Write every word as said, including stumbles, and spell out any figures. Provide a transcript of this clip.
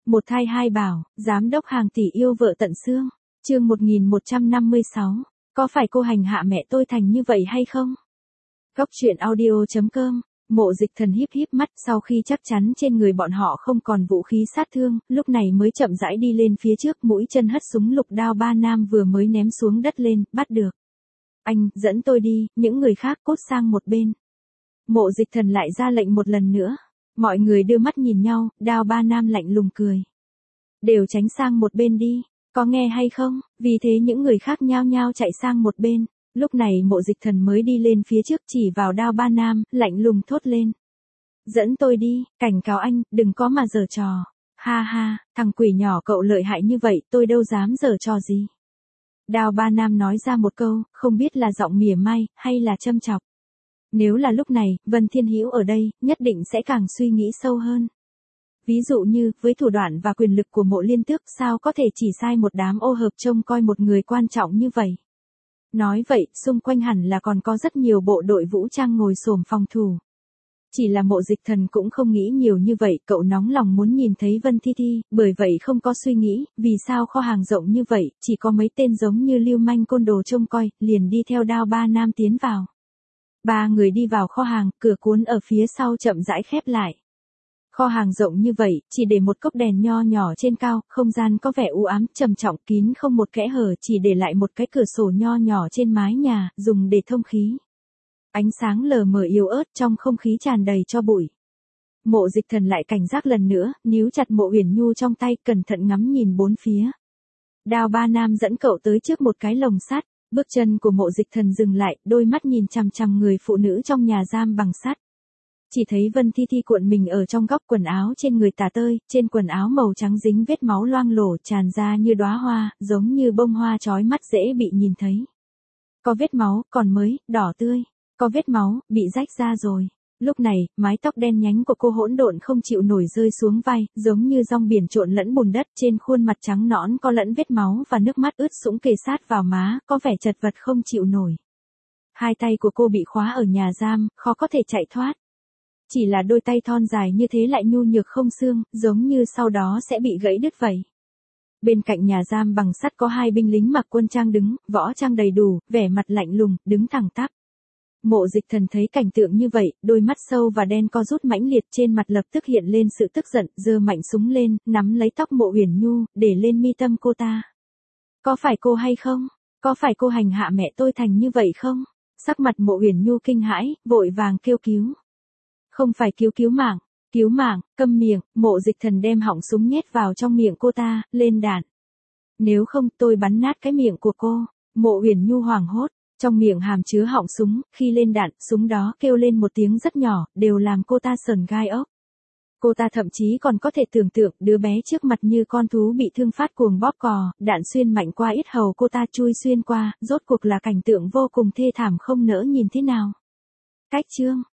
Một thai hai bảo, giám đốc hàng tỷ yêu vợ tận xương. Chương một nghìn một trăm năm mươi sáu. Có phải cô hành hạ mẹ tôi thành như vậy hay không? Góc truyện audio chấm com. Mộ Dịch Thần híp híp mắt, sau khi chắc chắn trên người bọn họ không còn vũ khí sát thương, lúc này mới chậm rãi đi lên phía trước, mũi chân hất súng lục đao ba nam vừa mới ném xuống đất lên, bắt được. Anh, dẫn tôi đi, những người khác cốt sang một bên. Mộ Dịch Thần lại ra lệnh một lần nữa. Mọi người đưa mắt nhìn nhau, đao ba nam lạnh lùng cười. Đều tránh sang một bên đi, có nghe hay không? Vì thế những người khác nhao nhao chạy sang một bên. Lúc này Mộ Dịch Thần mới đi lên phía trước, chỉ vào đao ba nam, lạnh lùng thốt lên. Dẫn tôi đi, cảnh cáo anh, đừng có mà giở trò. Ha ha, thằng quỷ nhỏ cậu lợi hại như vậy, tôi đâu dám giở trò gì. Đao ba nam nói ra một câu, không biết là giọng mỉa mai, hay là châm chọc. Nếu là lúc này, Vân Thiên Hữu ở đây, nhất định sẽ càng suy nghĩ sâu hơn. Ví dụ như, với thủ đoạn và quyền lực của Mộ Liên Tước, sao có thể chỉ sai một đám ô hợp trông coi một người quan trọng như vậy. Nói vậy, xung quanh hẳn là còn có rất nhiều bộ đội vũ trang ngồi xổm phòng thủ. Chỉ là Mộ Dịch Thần cũng không nghĩ nhiều như vậy, cậu nóng lòng muốn nhìn thấy Vân Thi Thi, bởi vậy không có suy nghĩ, vì sao kho hàng rộng như vậy, chỉ có mấy tên giống như lưu manh côn đồ trông coi, liền đi theo đao ba nam tiến vào. Ba người đi vào kho hàng, cửa cuốn ở phía sau chậm rãi khép lại. Kho hàng rộng như vậy, chỉ để một cốc đèn nho nhỏ trên cao, không gian có vẻ u ám, trầm trọng, kín không một kẽ hở, chỉ để lại một cái cửa sổ nho nhỏ trên mái nhà, dùng để thông khí. Ánh sáng lờ mờ yếu ớt, trong không khí tràn đầy tro bụi. Mộ Dịch Thần lại cảnh giác lần nữa, níu chặt Mộ Uyển Nhu trong tay, cẩn thận ngắm nhìn bốn phía. Đao ba nam dẫn cậu tới trước một cái lồng sắt, bước chân của Mộ Dịch Thần dừng lại, đôi mắt nhìn chằm chằm người phụ nữ trong nhà giam bằng sắt. Chỉ thấy Vân Thi Thi cuộn mình ở trong góc, quần áo trên người tả tơi, trên quần áo màu trắng dính vết máu loang lổ, tràn ra như đóa hoa, giống như bông hoa chói mắt dễ bị nhìn thấy. Có vết máu, còn mới, đỏ tươi, có vết máu, bị rách ra rồi. Lúc này, mái tóc đen nhánh của cô hỗn độn không chịu nổi rơi xuống vai, giống như rong biển trộn lẫn bùn đất, trên khuôn mặt trắng nõn có lẫn vết máu và nước mắt ướt sũng kề sát vào má, có vẻ chật vật không chịu nổi. Hai tay của cô bị khóa ở nhà giam, khó có thể chạy thoát. Chỉ là đôi tay thon dài như thế lại nhu nhược không xương, giống như sau đó sẽ bị gãy đứt vậy. Bên cạnh nhà giam bằng sắt có hai binh lính mặc quân trang đứng, võ trang đầy đủ, vẻ mặt lạnh lùng, đứng thẳng tắp. Mộ Dịch Thần thấy cảnh tượng như vậy, đôi mắt sâu và đen co rút mãnh liệt, trên mặt lập tức hiện lên sự tức giận, giơ mạnh súng lên, nắm lấy tóc Mộ Uyển Nhu, để lên mi tâm cô ta. Có phải cô hay không? Có phải cô hành hạ mẹ tôi thành như vậy không? Sắc mặt Mộ Uyển Nhu kinh hãi, vội vàng kêu cứu. Không phải cứu cứu mạng, cứu mạng, câm miệng. Mộ Dịch Thần đem họng súng nhét vào trong miệng cô ta, lên đạn. Nếu không tôi bắn nát cái miệng của cô. Mộ Uyển Nhu hoảng hốt, trong miệng hàm chứa họng súng, khi lên đạn, súng đó kêu lên một tiếng rất nhỏ, đều làm cô ta sởn gai ốc. Cô ta thậm chí còn có thể tưởng tượng đứa bé trước mặt như con thú bị thương phát cuồng bóp cò, đạn xuyên mạnh qua yết hầu cô ta chui xuyên qua, rốt cuộc là cảnh tượng vô cùng thê thảm không nỡ nhìn thế nào. Cách chương